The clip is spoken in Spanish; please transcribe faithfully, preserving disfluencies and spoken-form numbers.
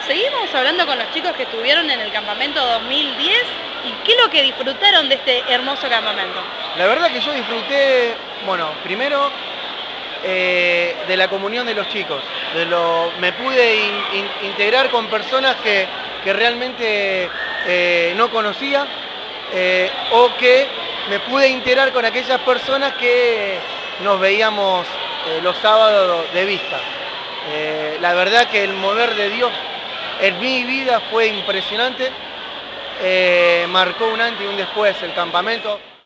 seguimos hablando con los chicos que estuvieron en el campamento dos mil diez y qué es lo que disfrutaron de este hermoso campamento. La verdad que yo disfruté, bueno, primero eh, de la comunión de los chicos, de lo, me pude in, in, integrar con personas que, que realmente eh, no conocía eh, o que me pude integrar con aquellas personas que nos veíamos eh, los sábados de vista. Eh, la verdad que el mover de Dios en mi vida fue impresionante, eh, marcó un antes y un después el campamento.